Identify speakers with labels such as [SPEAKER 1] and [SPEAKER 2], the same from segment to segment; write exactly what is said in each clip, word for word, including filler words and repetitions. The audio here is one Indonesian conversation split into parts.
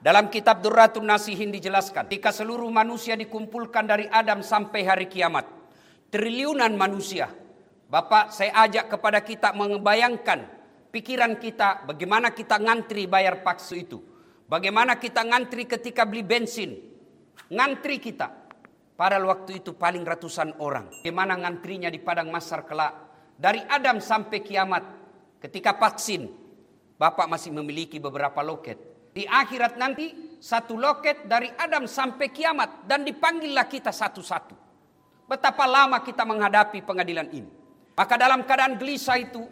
[SPEAKER 1] Dalam kitab Durratun Nasihin dijelaskan, jika seluruh manusia dikumpulkan dari Adam sampai hari kiamat, triliunan manusia. Bapak, saya ajak kepada kita membayangkan pikiran kita, bagaimana kita ngantri bayar paksu itu. Bagaimana kita ngantri ketika beli bensin. Ngantri kita. Pada waktu itu paling ratusan orang. Bagaimana ngantrinya di padang mahsyar kelak. Dari Adam sampai kiamat. Ketika vaksin, Bapak masih memiliki beberapa loket. Di akhirat nanti satu loket dari Adam sampai kiamat. Dan dipanggillah kita satu-satu. Betapa lama kita menghadapi pengadilan ini. Maka dalam keadaan gelisah itu,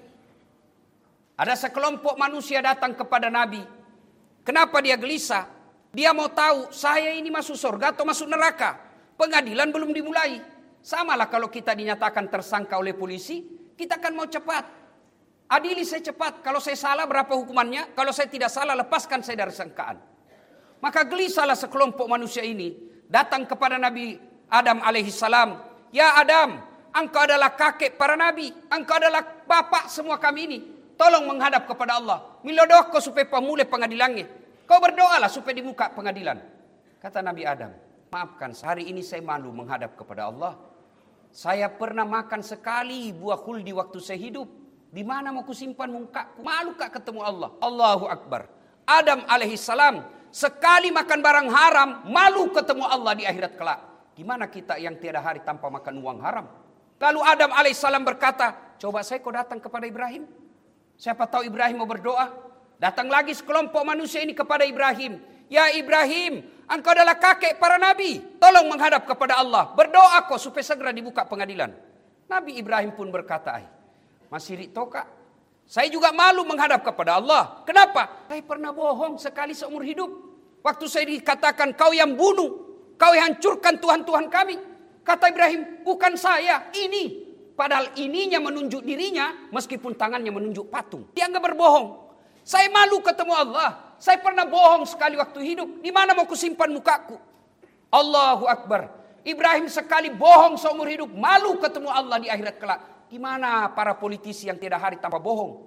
[SPEAKER 1] ada sekelompok manusia datang kepada Nabi. Kenapa dia gelisah? Dia mau tahu saya ini masuk surga atau masuk neraka. Pengadilan belum dimulai. Samalah kalau kita dinyatakan tersangka oleh polisi, kita kan mau cepat. Adili saya cepat. Kalau saya salah berapa hukumannya? Kalau saya tidak salah lepaskan saya dari sangkaan. Maka gelisahlah sekelompok manusia ini datang kepada Nabi Adam alaihissalam. Ya Adam, engkau adalah kakek para nabi. Engkau adalah bapak semua kami ini. Tolong menghadap kepada Allah. Milodoko supaya pemulih pengadilannya. Kau berdoalah supaya dibuka pengadilan. Kata Nabi Adam, maafkan hari ini saya malu menghadap kepada Allah. Saya pernah makan sekali buah khuldi waktu saya hidup. Di mana mau kusimpan mukaku? Malu kak ketemu Allah. Allahu Akbar. Adam alaihissalam sekali makan barang haram, malu ketemu Allah di akhirat kelak. Gimana kita yang tiada hari tanpa makan uang haram? Lalu Adam alaihissalam berkata, coba saya kau datang kepada Ibrahim. Siapa tahu Ibrahim mau berdoa. Datang lagi sekelompok manusia ini kepada Ibrahim. Ya Ibrahim, engkau adalah kakek para nabi. Tolong menghadap kepada Allah. Berdoa kau supaya segera dibuka pengadilan. Nabi Ibrahim pun berkata, ay, masih rito kak, saya juga malu menghadap kepada Allah. Kenapa? Saya pernah bohong sekali seumur hidup. Waktu saya dikatakan kau yang bunuh, kau yang hancurkan Tuhan-Tuhan kami. Kata Ibrahim, bukan saya, ini. Padahal ininya menunjuk dirinya, meskipun tangannya menunjuk patung. Dia enggak berbohong. Saya malu ketemu Allah. Saya pernah bohong sekali waktu hidup. Di mana mau kusimpan mukaku? Allahu Akbar. Ibrahim sekali bohong seumur hidup, malu ketemu Allah di akhirat kelak. Gimana para politisi yang tiada hari tanpa bohong?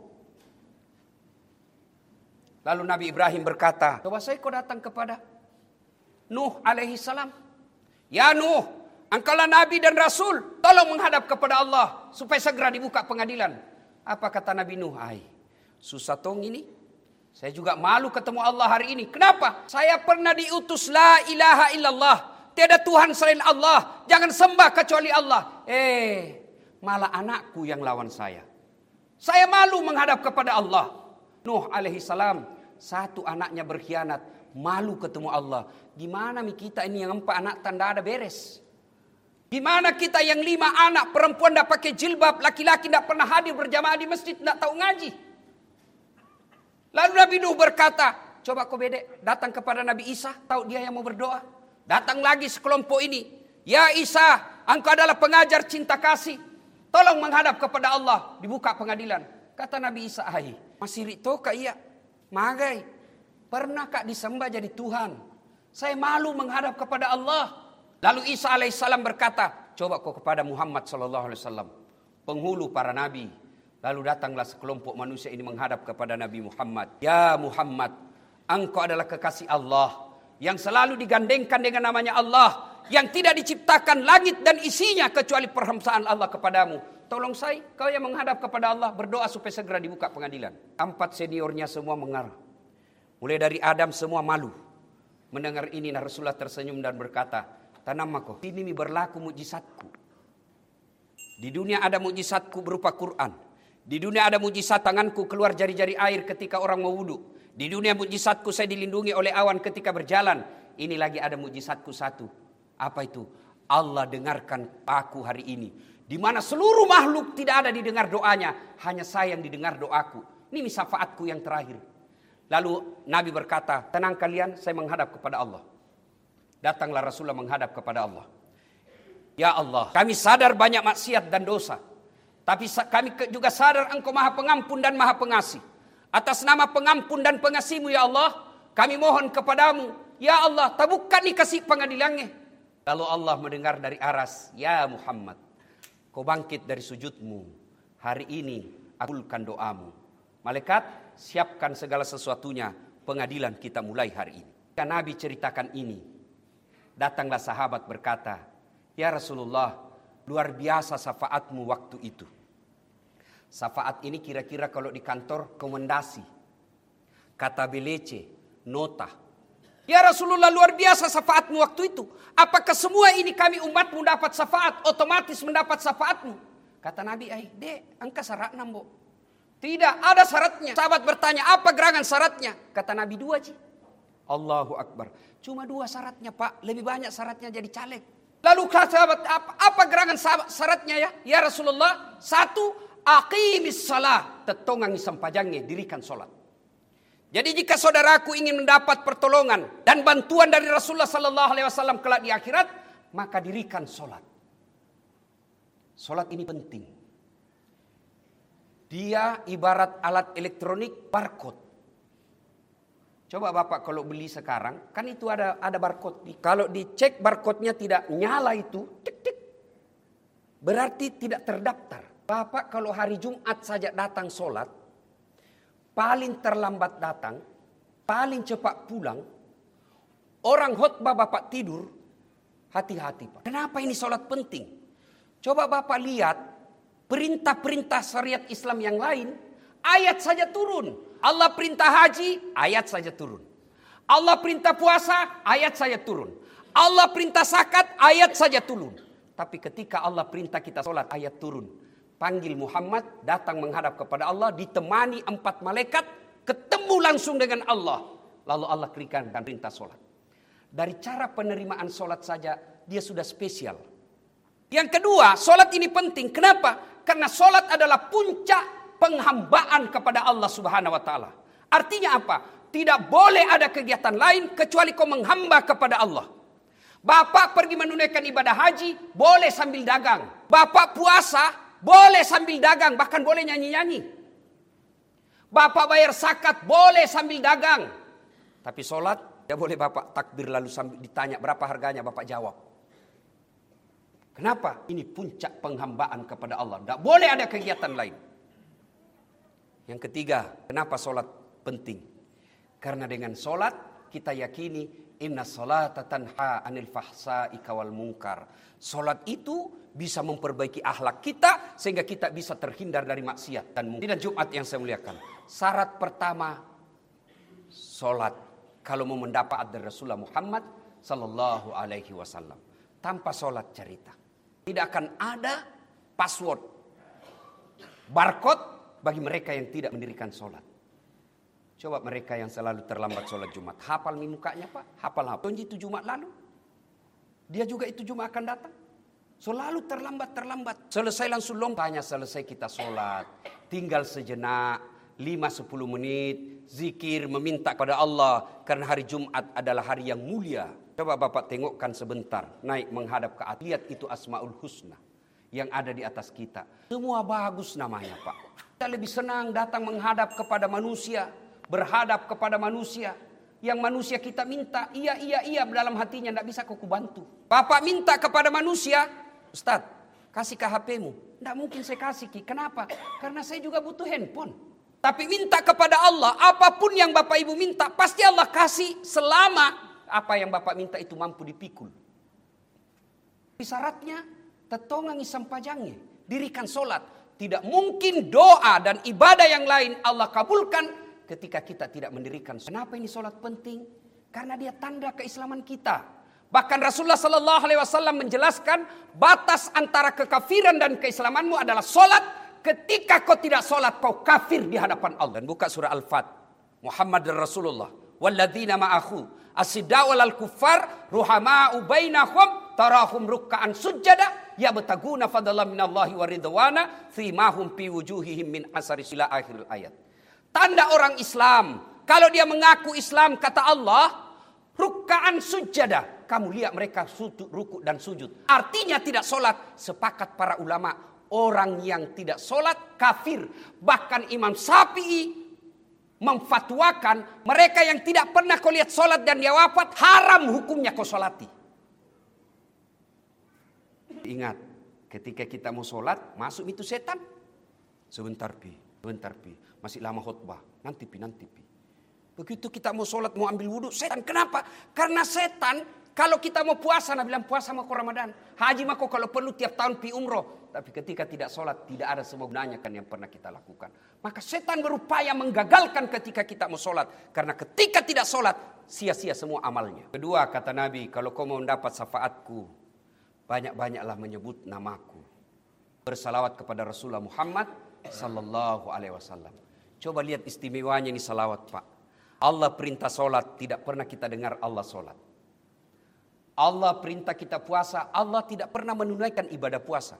[SPEAKER 1] Lalu Nabi Ibrahim berkata, coba saya kau datang kepada Nuh alaihi salam. Ya Nuh, engkaulah Nabi dan Rasul. Tolong menghadap kepada Allah supaya segera dibuka pengadilan. Apa kata Nabi Nuh? Ay, susah tong ini. Saya juga malu ketemu Allah hari ini. Kenapa? Saya pernah diutus la ilaha illallah. Tiada Tuhan selain Allah. Jangan sembah kecuali Allah. Eh, malah anakku yang lawan saya. Saya malu menghadap kepada Allah. Nuh alaihi salam, satu anaknya berkhianat, malu ketemu Allah. Gimana mi kita ini yang empat anak tanda ada beres? Gimana kita yang lima anak, perempuan tidak pakai jilbab, laki-laki tidak pernah hadir berjamaah di masjid, tidak tahu ngaji. Lalu Nabi Nuh berkata, coba kau bedek, datang kepada Nabi Isa, tahu dia yang mau berdoa. Datang lagi sekelompok ini. Ya Isa, engkau adalah pengajar cinta kasih. Tolong menghadap kepada Allah. Dibuka pengadilan. Kata Nabi Isa, hai, masih rito kak iya. Magai, pernah kak disembah jadi Tuhan. Saya malu menghadap kepada Allah. Lalu Isa alaihissalam berkata, coba kau kepada Muhammad sallallahu alaihi wasallam, penghulu para nabi. Lalu datanglah sekelompok manusia ini menghadap kepada Nabi Muhammad. Ya Muhammad, engkau adalah kekasih Allah yang selalu digandengkan dengan namanya Allah, yang tidak diciptakan langit dan isinya kecuali perhambaan Allah kepadamu. Tolong saya, kau yang menghadap kepada Allah, berdoa supaya segera dibuka pengadilan. Empat seniornya semua mengarah. Mulai dari Adam semua malu. Mendengar ini Rasulullah tersenyum dan berkata, tanam aku, ini berlaku mujizatku. Di dunia ada mujizatku berupa Quran. Di dunia ada mujizat tanganku keluar jari-jari air ketika orang mau wudu. Di dunia mujizatku saya dilindungi oleh awan ketika berjalan. Ini lagi ada mujizatku satu. Apa itu? Allah dengarkan aku hari ini. Di mana seluruh makhluk tidak ada didengar doanya. Hanya saya yang didengar doaku. Ini syafaatku yang terakhir. Lalu Nabi berkata, tenang kalian, saya menghadap kepada Allah. Datanglah Rasulullah menghadap kepada Allah. Ya Allah, kami sadar banyak maksiat dan dosa. Tapi kami juga sadar engkau maha pengampun dan maha pengasih. Atas nama pengampun dan pengasihmu ya Allah, kami mohon kepadamu. Ya Allah, tabukkan nih kasih pengadilannya. Lalu Allah mendengar dari aras, ya Muhammad, kau bangkit dari sujudmu. Hari ini kabulkan doamu. Malaikat, siapkan segala sesuatunya. Pengadilan kita mulai hari ini. Ketika Nabi ceritakan ini, datanglah sahabat berkata, "Ya Rasulullah, luar biasa syafaatmu waktu itu." Syafaat ini kira-kira kalau di kantor rekomendasi, kata belece, nota. "Ya Rasulullah, luar biasa syafaatmu waktu itu. Apakah semua ini kami umatmu dapat syafaat, otomatis mendapat syafaatmu?" Kata Nabi, "Ai, dek, angka syarat nambo." "Tidak, ada syaratnya." Sahabat bertanya, "Apa gerangan syaratnya?" Kata Nabi, "Dua, Ji." Allahu Akbar. "Cuma dua syaratnya, Pak. Lebih banyak syaratnya jadi caleg." Lalu kata sahabat, apa, apa gerangan syaratnya ya? "Ya Rasulullah, satu, aqimis salah." Tetongangi sampajangnya, dirikan solat. Jadi jika saudaraku ingin mendapat pertolongan dan bantuan dari Rasulullah Sallallahu Alaihi Wasallam kelak di akhirat, maka dirikan solat. Solat ini penting. Dia ibarat alat elektronik barcode. Coba Bapak kalau beli sekarang, kan itu ada ada barcode. Kalau dicek barcode-nya tidak nyala itu, tik tik, berarti tidak terdaftar. Bapak kalau hari Jumat saja datang solat, paling terlambat datang, paling cepat pulang, orang khotbah Bapak tidur, hati-hati Pak. Kenapa ini solat penting? Coba Bapak lihat perintah-perintah syariat Islam yang lain, ayat saja turun. Allah perintah haji, ayat saja turun. Allah perintah puasa, ayat saja turun. Allah perintah zakat, ayat saja turun. Tapi ketika Allah perintah kita sholat, ayat turun. Panggil Muhammad, datang menghadap kepada Allah, ditemani empat malaikat, ketemu langsung dengan Allah. Lalu Allah berikan perintah sholat. Dari cara penerimaan sholat saja, dia sudah spesial. Yang kedua, sholat ini penting. Kenapa? Karena sholat adalah puncak penghambaan kepada Allah Subhanahu wa taala. Artinya apa? Tidak boleh ada kegiatan lain kecuali kau menghamba kepada Allah. Bapak pergi menunaikan ibadah haji, boleh sambil dagang. Bapak puasa, boleh sambil dagang, bahkan boleh nyanyi-nyanyi. Bapak bayar zakat, boleh sambil dagang. Tapi sholat, ya boleh Bapak takbir lalu sambil ditanya berapa harganya, Bapak jawab. Kenapa? Ini puncak penghambaan kepada Allah. Tidak boleh ada kegiatan lain. Yang ketiga, kenapa solat penting? Karena dengan solat kita yakini inna salata tanha anil fahsai wal munkar. Solat itu bisa memperbaiki akhlak kita sehingga kita bisa terhindar dari maksiat dan munkar. Dan Jumat yang saya muliakan, syarat pertama solat kalau mau mendapat dari Rasulullah Muhammad Sallallahu Alaihi Wasallam. Tanpa solat cerita, tidak akan ada password, barcode bagi mereka yang tidak mendirikan sholat. Coba mereka yang selalu terlambat sholat Jumat. Hafal mi mukanya Pak? Hafal hafal. Tonji itu Jumat lalu. Dia juga itu Jumat akan datang. Selalu terlambat-terlambat. Selesai langsung lompatnya, selesai kita sholat. Tinggal sejenak, lima sepuluh menit. Zikir, meminta kepada Allah. Karena hari Jumat adalah hari yang mulia. Coba Bapak tengokkan sebentar. Naik menghadap ke atas. Lihat itu Asmaul Husna yang ada di atas kita. Semua bagus namanya Pak. Kita lebih senang datang menghadap kepada manusia, berhadap kepada manusia. Yang manusia kita minta, iya, iya, iya, dalam hatinya tidak bisa kau bantu. Bapak minta kepada manusia, Ustaz, kasih ke H P-mu. Tidak mungkin saya kasih, Ki. Kenapa? Karena saya juga butuh handphone. Tapi minta kepada Allah, apapun yang Bapak Ibu minta, pasti Allah kasih selama apa yang Bapak minta itu mampu dipikul. Syaratnya, tetongangi sampajangnya, dirikan solat. Tidak mungkin doa dan ibadah yang lain Allah kabulkan ketika kita tidak mendirikan. Kenapa ini solat penting? Karena dia tanda keislaman kita. Bahkan Rasulullah Sallallahu Alaihi Wasallam menjelaskan batas antara kekafiran dan keislamanmu adalah solat. Ketika kau tidak solat, kau kafir di hadapan Allah. Dan buka surah Al-Fat. Muhammad dan Rasulullah. Walladzina ma'ahu asidda'u alal kuffar ruhama'u bainahum tarahum rukka'an sujjada. Ya betaguna fadlan minallahi wa ridwana fi ma hum fi wujuhihim min asari sila akhir ayat. Tanda orang Islam, kalau dia mengaku Islam kata Allah, rukkaan sujada. Kamu lihat mereka sujud, ruku dan sujud. Artinya tidak solat. Sepakat para ulama, orang yang tidak solat kafir. Bahkan Imam Syafi'i memfatwakan mereka yang tidak pernah kau lihat solat dan dia wafat, haram hukumnya kau solati. Ingat, ketika kita mau sholat, masuk itu setan. Sebentar pi, sebentar pi. Masih lama khutbah. Nanti pi, nanti pi. Begitu kita mau sholat, mau ambil wudhu, setan. Kenapa? Karena setan, kalau kita mau puasa, Nabi bilang puasa mako Ramadan. Haji mako kalau perlu tiap tahun pi umroh. Tapi ketika tidak sholat, tidak ada semua gunanya kan yang pernah kita lakukan. Maka setan berupaya menggagalkan ketika kita mau sholat. Karena ketika tidak sholat, sia-sia semua amalnya. Kedua, kata Nabi, kalau kau mau mendapat syafaatku, banyak-banyaklah menyebut namaku. Bersalawat kepada Rasulullah Muhammad sallallahu alaihi wasallam. Coba lihat istimewanya ini salawat, Pak. Allah perintah sholat, tidak pernah kita dengar Allah sholat. Allah perintah kita puasa, Allah tidak pernah menunaikan ibadah puasa.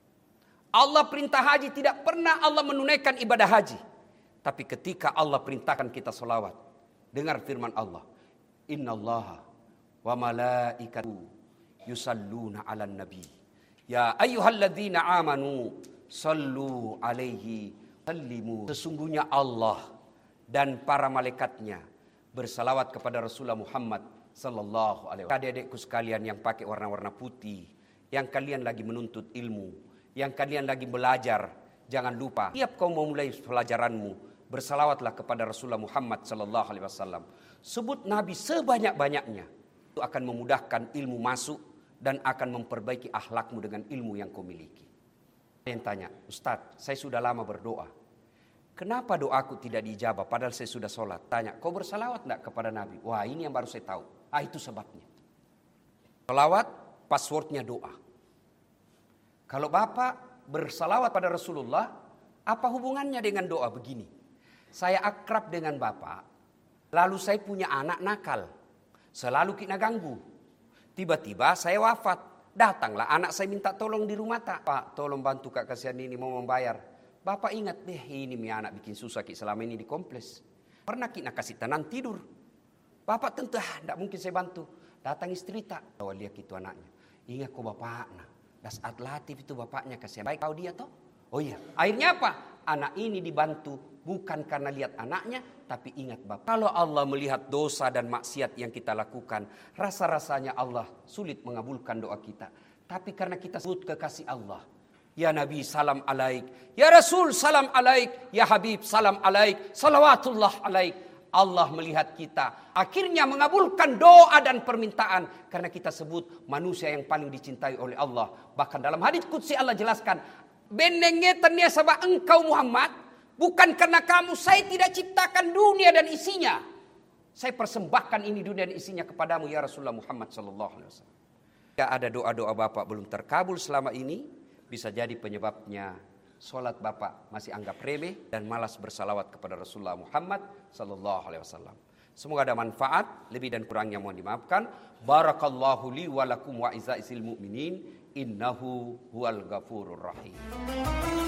[SPEAKER 1] Allah perintah haji, tidak pernah Allah menunaikan ibadah haji. Tapi ketika Allah perintahkan kita sholawat, dengar firman Allah. Inna Allah wa malaikatu yusalluna ala nabi. Ya ayyuhalladzina amanu sallu alaihi sallimu. Sesungguhnya Allah dan para malaikatnya bersalawat kepada Rasulullah Muhammad sallallahu alaihi wasallam. Adik-adikku sekalian yang pakai warna-warna putih, yang kalian lagi menuntut ilmu, yang kalian lagi belajar, jangan lupa tiap kau mau mulai pelajaranmu, bersalawatlah kepada Rasulullah Muhammad sallallahu alaihi wasallam. Sebut Nabi sebanyak-banyaknya. Itu akan memudahkan ilmu masuk dan akan memperbaiki akhlakmu dengan ilmu yang kau miliki. Yang tanya, Ustadz, saya sudah lama berdoa. Kenapa doaku tidak diijabah padahal saya sudah sholat? Tanya, kau bersalawat enggak kepada Nabi? Wah, ini yang baru saya tahu. Ah, itu sebabnya. Salawat, passwordnya doa. Kalau Bapak bersalawat pada Rasulullah, apa hubungannya dengan doa begini? Saya akrab dengan Bapak, lalu saya punya anak nakal. Selalu kita ganggu. Tiba-tiba saya wafat. Datanglah anak saya minta tolong di rumah tak. Pak, tolong bantu kak kasihan ini mau membayar. Bapak ingat deh, ini mi anak bikin susah ki selama ini di kompleks. Pernah kita kasih tenang tidur. Bapak tentu ah, tidak mungkin saya bantu. Datang istri tak. Oh, lihat itu anaknya. Ingat kok bapaknya. Das atlatif itu bapaknya kasihan. Baik kau dia toh? Oh iya. Akhirnya apa? Anak ini dibantu bukan karena lihat anaknya, tapi ingat Bapak. Kalau Allah melihat dosa dan maksiat yang kita lakukan, rasa-rasanya Allah sulit mengabulkan doa kita. Tapi karena kita sebut kekasih Allah. Ya Nabi salam alaik, ya Rasul salam alaik, ya Habib salam alaik, salawatullah alaik. Allah melihat kita, akhirnya mengabulkan doa dan permintaan karena kita sebut manusia yang paling dicintai oleh Allah. Bahkan dalam hadits qudsi Allah jelaskan, benengetannya sabah engkau Muhammad, bukan karena kamu saya tidak ciptakan dunia dan isinya. Saya persembahkan ini dunia dan isinya kepadamu ya Rasulullah Muhammad sallallahu alaihi wasallam. Ya ada doa-doa Bapak belum terkabul selama ini. Bisa jadi penyebabnya sholat Bapak masih anggap remeh dan malas bersalawat kepada Rasulullah Muhammad sallallahu alaihi wasallam. Semoga ada manfaat, lebih dan kurangnya mohon dimaafkan. Barakallahu li wa lakum wa izaisil mu'minin innahu huwal ghafurur rahim.